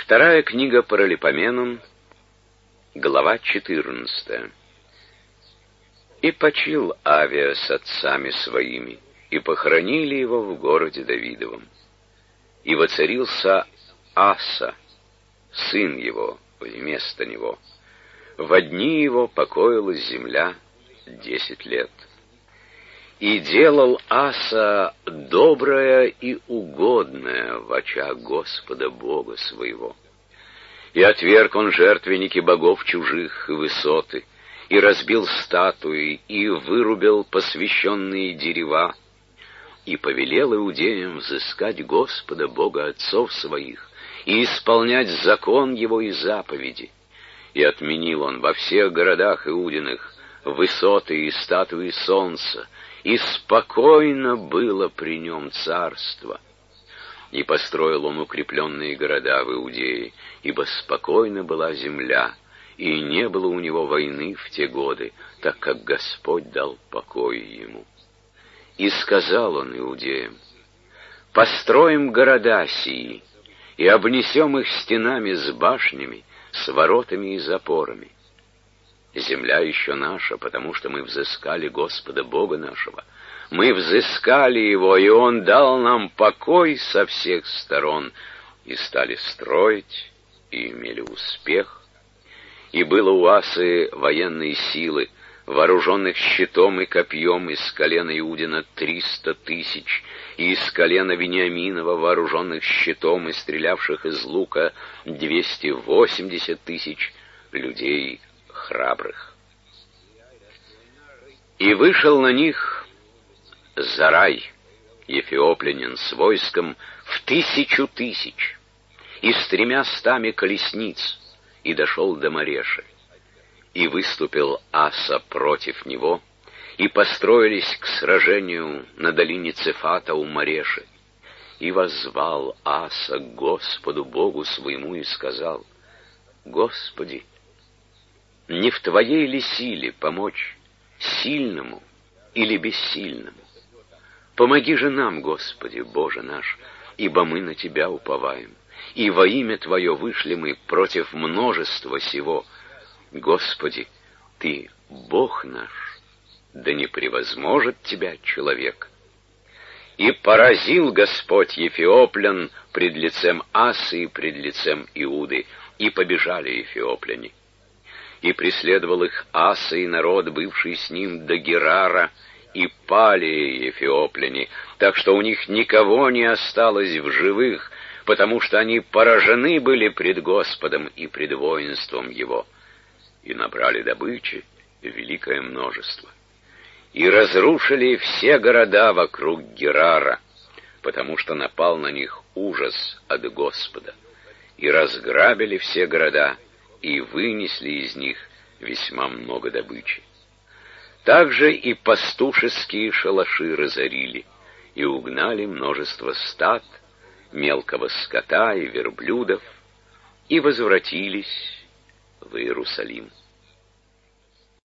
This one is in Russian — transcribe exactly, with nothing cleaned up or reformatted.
Вторая книга Паралипоменон, глава четырнадцатая. «И почил Авия с отцами своими, и похоронили его в городе Давидовом. И воцарился Аса, сын его, вместо него. Во дни его покоилась земля десять лет. И делал Аса доброе и угодное в очах Господа Бога своего. И отверг он жертвенники богов чужих и высоты, и разбил статуи, и вырубил посвященные дерева, и повелел иудеям взыскать Господа Бога отцов своих, и исполнять закон его и заповеди. И отменил он во всех городах иудиных высоты и статуи солнца, и спокойно было при нем царство. И построил он укрепленные города в Иудее, ибо спокойна была земля, и не было у него войны в те годы, так как Господь дал покой ему. И сказал он иудеям: построим города сии, и обнесем их стенами с башнями, с воротами и запорами. Земля еще наша, потому что мы взыскали Господа Бога нашего. Мы взыскали Его, и Он дал нам покой со всех сторон, и стали строить, и имели успех. И было у Асы военные силы, вооруженных щитом и копьем из колена Иудина триста тысяч, и из колена Вениаминова вооруженных щитом и стрелявших из лука двести восемьдесят тысяч людей храбрых. И вышел на них Зарай, ефиоплянин, с войском в тысячу тысяч и с тремя стами колесниц, и дошел до Мареши. И выступил Аса против него, и построились к сражению на долине Цефата у Мареши. И воззвал Аса к Господу Богу своему и сказал: Господи, не в Твоей ли силе помочь сильному или бессильному? Помоги же нам, Господи, Боже наш, ибо мы на Тебя уповаем, и во имя Твое вышли мы против множества сего. Господи, Ты Бог наш, да не превозможет Тебя человек. И поразил Господь ефиоплян пред лицем Асы и пред лицем Иуды, и побежали эфиопляне. И преследовал их Аса и народ, бывший с ним, до Герара, и пали эфиопляне, так что у них никого не осталось в живых, потому что они поражены были пред Господом и пред воинством Его. И набрали добычи великое множество. И разрушили все города вокруг Герара, потому что напал на них ужас от Господа. И разграбили все города, и вынесли из них весьма много добычи. Также и пастушеские шалаши разорили, и угнали множество стад, мелкого скота и верблюдов, и возвратились в Иерусалим.